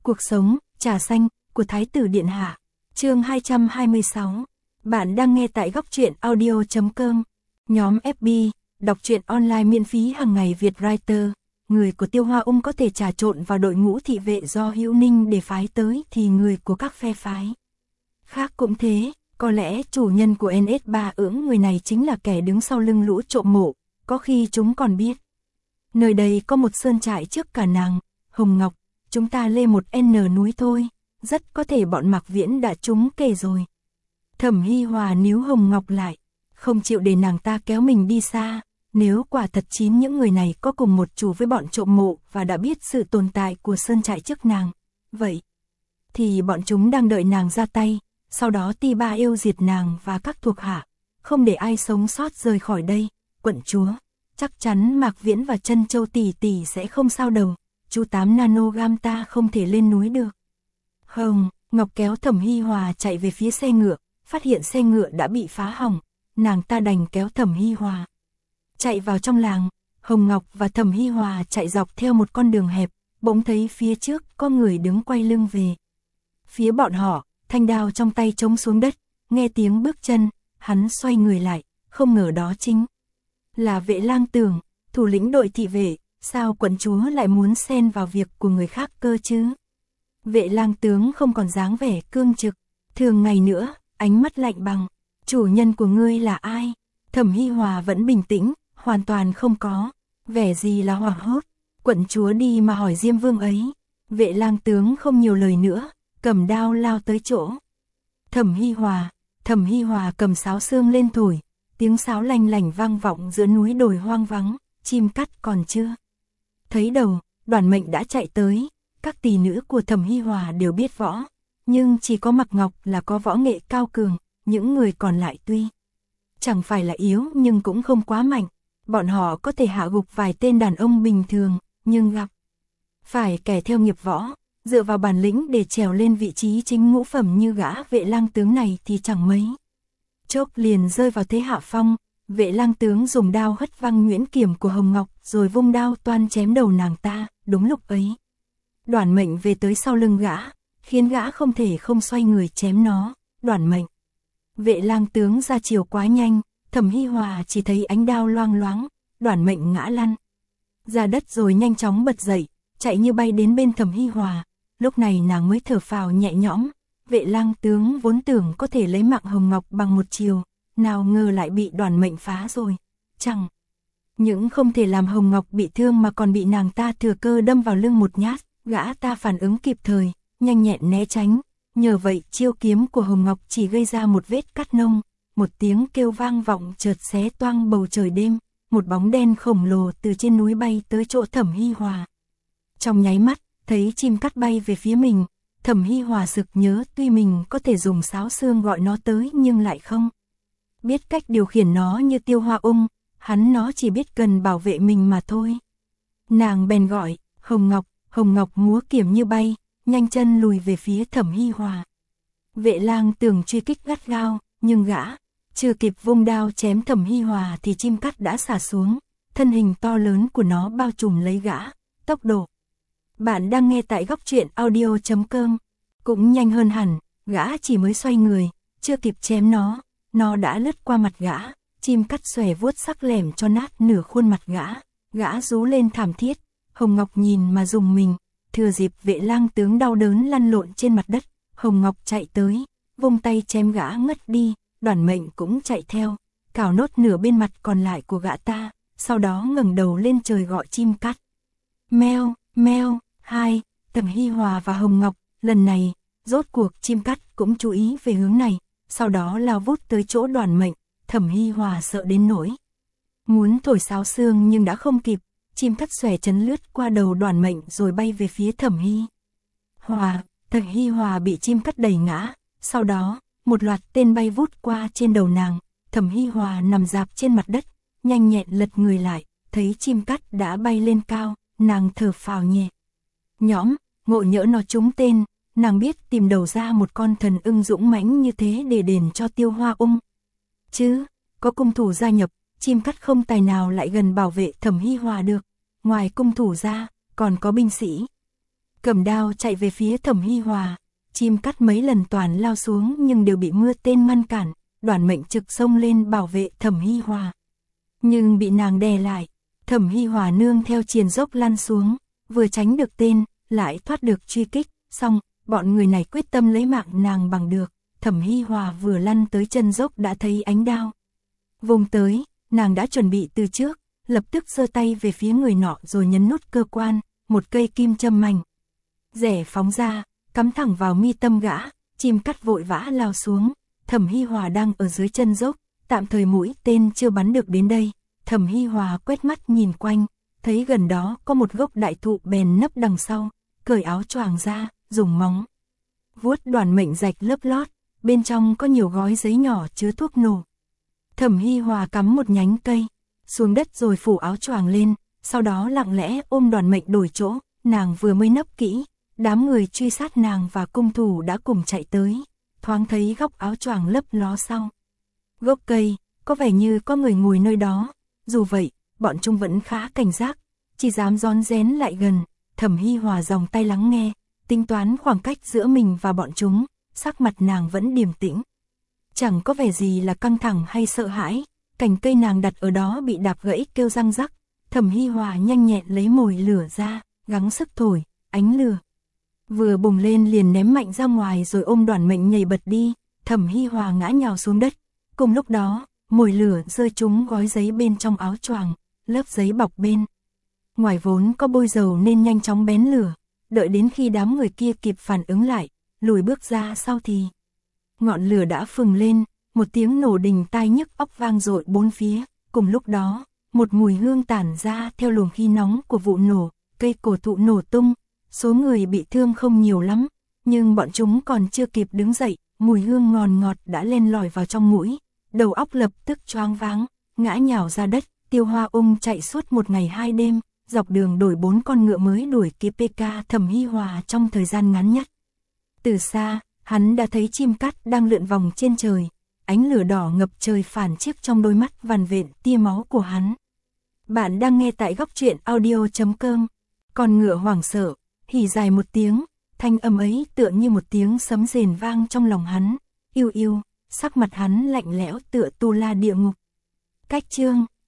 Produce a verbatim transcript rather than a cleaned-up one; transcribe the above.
Cuộc sống, trà xanh, của Thái tử Điện Hạ. Chương hai trăm hai mươi sáu. Bạn đang nghe tại góc truyện audio chấm com. Nhóm ép bê, đọc truyện online miễn phí hàng ngày Việt Writer. Người của Tiêu Hoa Ung có thể trà trộn vào đội ngũ thị vệ do Hữu Ninh để phái tới thì người của các phe phái khác cũng thế. Có lẽ chủ nhân của en ét ba ưỡng người này chính là kẻ đứng sau lưng lũ trộm mộ, có khi chúng còn biết. Nơi đây có một sơn trại trước cả nàng, Hồng Ngọc, chúng ta lên một N núi thôi, rất có thể bọn Mạc Viễn đã trúng kề rồi. Thẩm Hy Hòa níu Hồng Ngọc lại, không chịu để nàng ta kéo mình đi xa, nếu quả thật chín những người này có cùng một chủ với bọn trộm mộ và đã biết sự tồn tại của sơn trại trước nàng, vậy thì bọn chúng đang đợi nàng ra tay. Sau đó Ti Ba yêu diệt nàng và các thuộc hạ, không để ai sống sót rời khỏi đây. Quận chúa, chắc chắn Mạc Viễn và Trân Châu tỷ tỷ sẽ không sao đâu. Chú tám nanogam ta không thể lên núi được. Hồng Ngọc kéo Thẩm Hy Hòa chạy về phía xe ngựa, phát hiện xe ngựa đã bị phá hỏng, nàng ta đành kéo Thẩm Hy Hòa chạy vào trong làng. Hồng Ngọc và Thẩm Hy Hòa chạy dọc theo một con đường hẹp, bỗng thấy phía trước có người đứng quay lưng về phía bọn họ. Thanh đao trong tay trống xuống đất, nghe tiếng bước chân, hắn xoay người lại, không ngờ đó chính là Vệ Lang Tường, thủ lĩnh đội thị vệ. Sao quận chúa lại muốn xen vào việc của người khác cơ chứ? Vệ Lang tướng không còn dáng vẻ cương trực, thường ngày nữa, ánh mắt lạnh băng. Chủ nhân của ngươi là ai? Thẩm Hy Hòa vẫn bình tĩnh, hoàn toàn không có vẻ gì là hoảng hốt. Quận chúa đi mà hỏi Diêm Vương ấy. Vệ Lang tướng không nhiều lời nữa, cầm đao lao tới chỗ Thẩm Hy Hòa. Thẩm Hy Hòa cầm sáo xương lên thổi, tiếng sáo lanh lảnh vang vọng giữa núi đồi hoang vắng. Chim cắt còn chưa thấy đầu, Đoàn Mệnh đã chạy tới. Các tỷ nữ của Thẩm Hy Hòa đều biết võ, nhưng chỉ có Mạc Ngọc là có võ nghệ cao cường. Những người còn lại tuy chẳng phải là yếu nhưng cũng không quá mạnh. Bọn họ có thể hạ gục vài tên đàn ông bình thường, nhưng gặp phải kẻ theo nghiệp võ, dựa vào bản lĩnh để trèo lên vị trí chính ngũ phẩm như gã Vệ Lang tướng này thì chẳng mấy chốc liền rơi vào thế hạ phong. Vệ Lang tướng dùng đao hất văng nhuyễn kiếm của Hồng Ngọc, rồi vung đao toan chém đầu nàng ta. Đúng lúc ấy, Đoàn Mệnh về tới sau lưng gã, khiến gã không thể không xoay người chém nó. Đoàn Mệnh, Vệ Lang tướng ra chiều quá nhanh, Thẩm Hy Hòa chỉ thấy ánh đao loang loáng. Đoàn Mệnh ngã lăn ra đất rồi nhanh chóng bật dậy, chạy như bay đến bên Thẩm Hy Hòa. Lúc này nàng mới thở phào nhẹ nhõm. Vệ Lang tướng vốn tưởng có thể lấy mạng Hồng Ngọc bằng một chiều, nào ngờ lại bị Đoàn Mệnh phá rồi. Chẳng những không thể làm Hồng Ngọc bị thương mà còn bị nàng ta thừa cơ đâm vào lưng một nhát. Gã ta phản ứng kịp thời, nhanh nhẹn né tránh. Nhờ vậy chiêu kiếm của Hồng Ngọc chỉ gây ra một vết cắt nông. Một tiếng kêu vang vọng chợt xé toang bầu trời đêm. Một bóng đen khổng lồ từ trên núi bay tới chỗ Thẩm Hy Hòa. Trong nháy mắt, thấy chim cắt bay về phía mình, Thẩm Hy Hòa sực nhớ tuy mình có thể dùng sáo xương gọi nó tới nhưng lại không biết cách điều khiển nó như Tiêu Hoa Ung, hắn nó chỉ biết cần bảo vệ mình mà thôi. Nàng bèn gọi, Hồng Ngọc. Hồng Ngọc múa kiếm như bay, nhanh chân lùi về phía Thẩm Hy Hòa. Vệ Lang tưởng truy kích gắt gao, nhưng gã chưa kịp vung đao chém Thẩm Hy Hòa thì chim cắt đã xả xuống, thân hình to lớn của nó bao trùm lấy gã. Tốc độ bạn đang nghe tại góc truyện audio chấm com cũng nhanh hơn hẳn. Gã chỉ mới xoay người, chưa kịp chém nó, nó đã lướt qua mặt gã. Chim cắt xòe vuốt sắc lẻm cho nát nửa khuôn mặt gã. Gã rú lên thảm thiết. Hồng Ngọc nhìn mà rùng mình. Thừa dịp Vệ Lang tướng đau đớn lăn lộn trên mặt đất, Hồng Ngọc chạy tới, vung tay chém gã ngất đi. Đoàn Mệnh cũng chạy theo, cào nốt nửa bên mặt còn lại của gã ta, sau đó ngẩng đầu lên trời gọi chim cắt. Meo, meo. Hai, Thẩm Hy Hòa và Hồng Ngọc, lần này, rốt cuộc chim cắt cũng chú ý về hướng này, sau đó lao vút tới chỗ Đoàn Mệnh. Thẩm Hy Hòa sợ đến nỗi muốn thổi sáo xương nhưng đã không kịp, chim cắt xòe chấn lướt qua đầu Đoàn Mệnh rồi bay về phía Thẩm Hy Hòa. Thẩm Hy Hòa bị chim cắt đẩy ngã, sau đó, một loạt tên bay vút qua trên đầu nàng. Thẩm Hy Hòa nằm rạp trên mặt đất, nhanh nhẹn lật người lại, thấy chim cắt đã bay lên cao, nàng thở phào nhẹ nhõm. Ngộ nhỡ nó trúng tên, nàng biết tìm đầu ra một con thần ưng dũng mãnh như thế để đền cho Tiêu Hoa Ung. Chứ, có cung thủ gia nhập, chim cắt không tài nào lại gần bảo vệ Thẩm Hy Hòa được. Ngoài cung thủ ra, còn có binh sĩ cầm đao chạy về phía Thẩm Hi Hòa. Chim cắt mấy lần toàn lao xuống nhưng đều bị mưa tên ngăn cản, Đoàn Mệnh trực xông lên bảo vệ Thẩm Hi Hòa. Nhưng bị nàng đè lại, Thẩm Hi Hòa nương theo triền dốc lăn xuống, vừa tránh được tên, lại thoát được truy kích, xong, bọn người này quyết tâm lấy mạng nàng bằng được. Thẩm Hi Hòa vừa lăn tới chân dốc đã thấy ánh đao. Vùng tới, nàng đã chuẩn bị từ trước, lập tức giơ tay về phía người nọ rồi nhấn nút cơ quan, một cây kim châm mảnh rẻ phóng ra, cắm thẳng vào mi tâm gã, chim cắt vội vã lao xuống. Thẩm Hi Hòa đang ở dưới chân dốc, tạm thời mũi tên chưa bắn được đến đây. Thẩm Hi Hòa quét mắt nhìn quanh, thấy gần đó có một gốc đại thụ bèn nấp đằng sau, cởi áo choàng ra, dùng móng vuốt Đoàn Mệnh rạch lớp lót, bên trong có nhiều gói giấy nhỏ chứa thuốc nổ. Thẩm Hi Hòa cắm một nhánh cây xuống đất rồi phủ áo choàng lên, sau đó lặng lẽ ôm Đoàn Mệnh đổi chỗ. Nàng vừa mới nấp kỹ, đám người truy sát nàng và cung thủ đã cùng chạy tới, thoáng thấy góc áo choàng lấp ló sau gốc cây, có vẻ như có người ngồi nơi đó. Dù vậy, bọn chúng vẫn khá cảnh giác, chỉ dám rón rén lại gần. Thẩm Hi Hòa dòng tay lắng nghe, tính toán khoảng cách giữa mình và bọn chúng, sắc mặt nàng vẫn điềm tĩnh, chẳng có vẻ gì là căng thẳng hay sợ hãi. Cành cây nàng đặt ở đó bị đạp gãy kêu răng rắc. Thẩm Hi Hòa nhanh nhẹn lấy mồi lửa ra, gắng sức thổi, ánh lửa vừa bùng lên liền ném mạnh ra ngoài rồi ôm Đoàn Mệnh nhảy bật đi. Thẩm Hi Hòa ngã nhào xuống đất. Cùng lúc đó, mồi lửa rơi trúng gói giấy bên trong áo choàng, lớp giấy bọc bên ngoài vốn có bôi dầu nên nhanh chóng bén lửa. Đợi đến khi đám người kia kịp phản ứng lại, lùi bước ra sau thì ngọn lửa đã phừng lên, một tiếng nổ đình tai nhức óc vang dội bốn phía. Cùng lúc đó, một mùi hương tản ra theo luồng khí nóng của vụ nổ, cây cổ thụ nổ tung. Số người bị thương không nhiều lắm, nhưng bọn chúng còn chưa kịp đứng dậy, mùi hương ngọt ngọt đã len lỏi vào trong mũi, đầu óc lập tức choáng váng, ngã nhào ra đất. Tiêu Hoa Ung chạy suốt một ngày hai đêm, dọc đường đổi bốn con ngựa mới đuổi kịp pê ca Thẩm Hi Hòa trong thời gian ngắn nhất. Từ xa, hắn đã thấy chim cắt đang lượn vòng trên trời, ánh lửa đỏ ngập trời phản chiếu trong đôi mắt vằn vện tia máu của hắn. Bạn đang nghe tại góc truyện audio chấm com. Con ngựa hoảng sợ, hỉ dài một tiếng, thanh âm ấy tựa như một tiếng sấm rền vang trong lòng hắn. Yêu yêu, sắc mặt hắn lạnh lẽo tựa tu la địa ngục. Cách chương